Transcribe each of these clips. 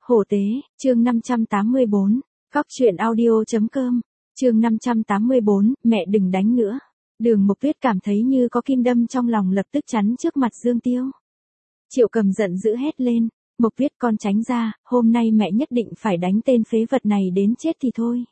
Hổ tế, chương 584, Cóc truyện audio.com, chương 584, mẹ đừng đánh nữa. Đường Mộc Tuyết cảm thấy như có kim đâm trong lòng lập tức chắn trước mặt Dương Tiêu. Triệu Cầm giận dữ hét lên, Mộc Tuyết con tránh ra, hôm nay mẹ nhất định phải đánh tên phế vật này đến chết thì thôi.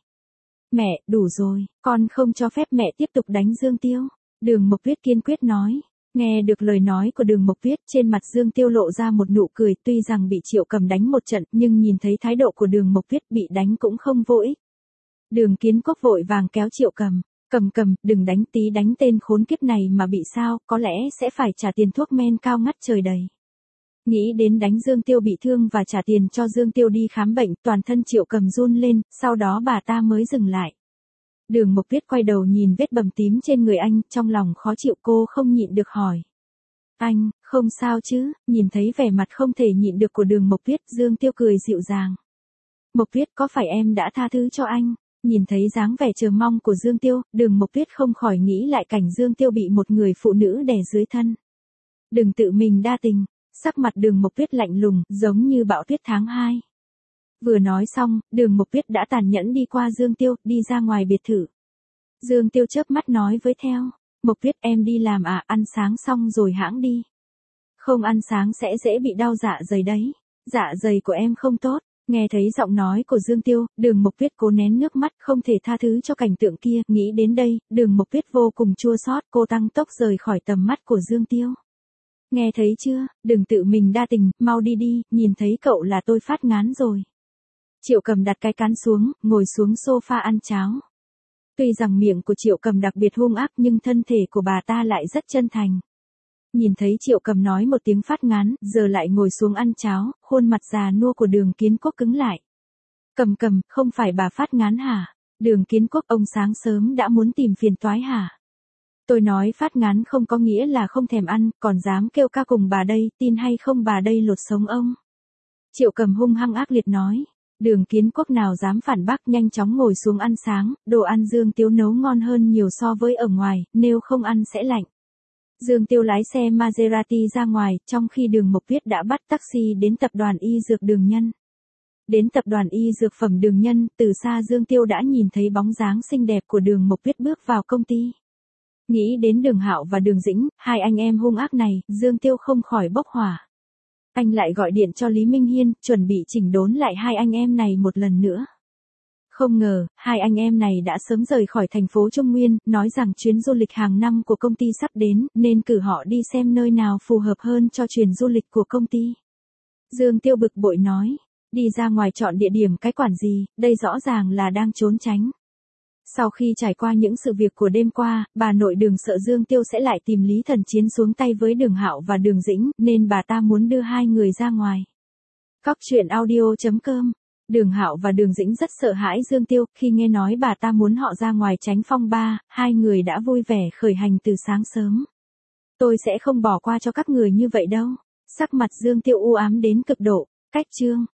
Mẹ, đủ rồi, con không cho phép mẹ tiếp tục đánh Dương Tiêu. Đường Mộc Tuyết kiên quyết nói. Nghe được lời nói của Đường Mộc Tuyết, trên mặt Dương Tiêu lộ ra một nụ cười, tuy rằng bị Triệu Cầm đánh một trận, nhưng nhìn thấy thái độ của Đường Mộc Tuyết bị đánh cũng không vô ích. Đường Kiến Quốc vội vàng kéo Triệu Cầm, cầm, đừng đánh tí đánh tên khốn kiếp này mà bị sao, có lẽ sẽ phải trả tiền thuốc men cao ngất trời đầy. Nghĩ đến đánh Dương Tiêu bị thương và trả tiền cho Dương Tiêu đi khám bệnh, toàn thân Triệu Cầm run lên, sau đó bà ta mới dừng lại. Đường Mộc Tuyết quay đầu nhìn vết bầm tím trên người anh, trong lòng khó chịu cô không nhịn được hỏi. Anh, không sao chứ, nhìn thấy vẻ mặt không thể nhịn được của Đường Mộc Tuyết, Dương Tiêu cười dịu dàng. Mộc Tuyết có phải em đã tha thứ cho anh? Nhìn thấy dáng vẻ chờ mong của Dương Tiêu, Đường Mộc Tuyết không khỏi nghĩ lại cảnh Dương Tiêu bị một người phụ nữ đè dưới thân. Đừng tự mình đa tình, sắc mặt Đường Mộc Tuyết lạnh lùng, giống như bão tuyết tháng 2. Vừa nói xong, Đường Mộc Tuyết đã tàn nhẫn đi qua Dương Tiêu, đi ra ngoài biệt thự. Dương Tiêu chớp mắt nói với theo, Mộc Tuyết em đi làm à, ăn sáng xong rồi hãng đi. Không ăn sáng sẽ dễ bị đau dạ dày đấy, dạ dày của em không tốt. Nghe thấy giọng nói của Dương Tiêu, Đường Mộc Tuyết cố nén nước mắt không thể tha thứ cho cảnh tượng kia, nghĩ đến đây, Đường Mộc Tuyết vô cùng chua xót, cô tăng tốc rời khỏi tầm mắt của Dương Tiêu. Nghe thấy chưa, đừng tự mình đa tình, mau đi đi, nhìn thấy cậu là tôi phát ngán rồi. Triệu Cầm đặt cái cán xuống, ngồi xuống sofa ăn cháo. Tuy rằng miệng của Triệu Cầm đặc biệt hung ác nhưng thân thể của bà ta lại rất chân thành. Nhìn thấy Triệu Cầm nói một tiếng phát ngán, giờ lại ngồi xuống ăn cháo, khuôn mặt già nua của Đường Kiến Quốc cứng lại. Cầm, không phải bà phát ngán hả? Đường Kiến Quốc, ông sáng sớm đã muốn tìm phiền toái hả? Tôi nói phát ngán không có nghĩa là không thèm ăn, còn dám kêu ca cùng bà đây, tin hay không bà đây lột sống ông. Triệu Cầm hung hăng ác liệt nói. Đường Kiến Quốc nào dám phản bác, nhanh chóng ngồi xuống ăn sáng, đồ ăn Dương Tiêu nấu ngon hơn nhiều so với ở ngoài, nếu không ăn sẽ lạnh. Dương Tiêu lái xe Maserati ra ngoài, trong khi Đường Mộc Tuyết đã bắt taxi đến tập đoàn y dược Đường Nhân. Đến tập đoàn y dược phẩm Đường Nhân, từ xa Dương Tiêu đã nhìn thấy bóng dáng xinh đẹp của Đường Mộc Tuyết bước vào công ty. Nghĩ đến Đường Hạo và Đường Dĩnh, hai anh em hung ác này, Dương Tiêu không khỏi bốc hỏa. Anh lại gọi điện cho Lý Minh Hiên, chuẩn bị chỉnh đốn lại hai anh em này một lần nữa. Không ngờ, hai anh em này đã sớm rời khỏi thành phố Trung Nguyên, nói rằng chuyến du lịch hàng năm của công ty sắp đến, nên cử họ đi xem nơi nào phù hợp hơn cho chuyến du lịch của công ty. Dương Tiêu bực bội nói, đi ra ngoài chọn địa điểm cái quản gì, đây rõ ràng là đang trốn tránh. Sau khi trải qua những sự việc của đêm qua, bà nội Đường sợ Dương Tiêu sẽ lại tìm Lý Thần Chiến xuống tay với Đường Hạo và Đường Dĩnh, nên bà ta muốn đưa hai người ra ngoài. Cóc truyện audio.com. Đường Hạo và Đường Dĩnh rất sợ hãi Dương Tiêu, khi nghe nói bà ta muốn họ ra ngoài tránh phong ba, hai người đã vui vẻ khởi hành từ sáng sớm. Tôi sẽ không bỏ qua cho các người như vậy đâu. Sắc mặt Dương Tiêu u ám đến cực độ. Cách chương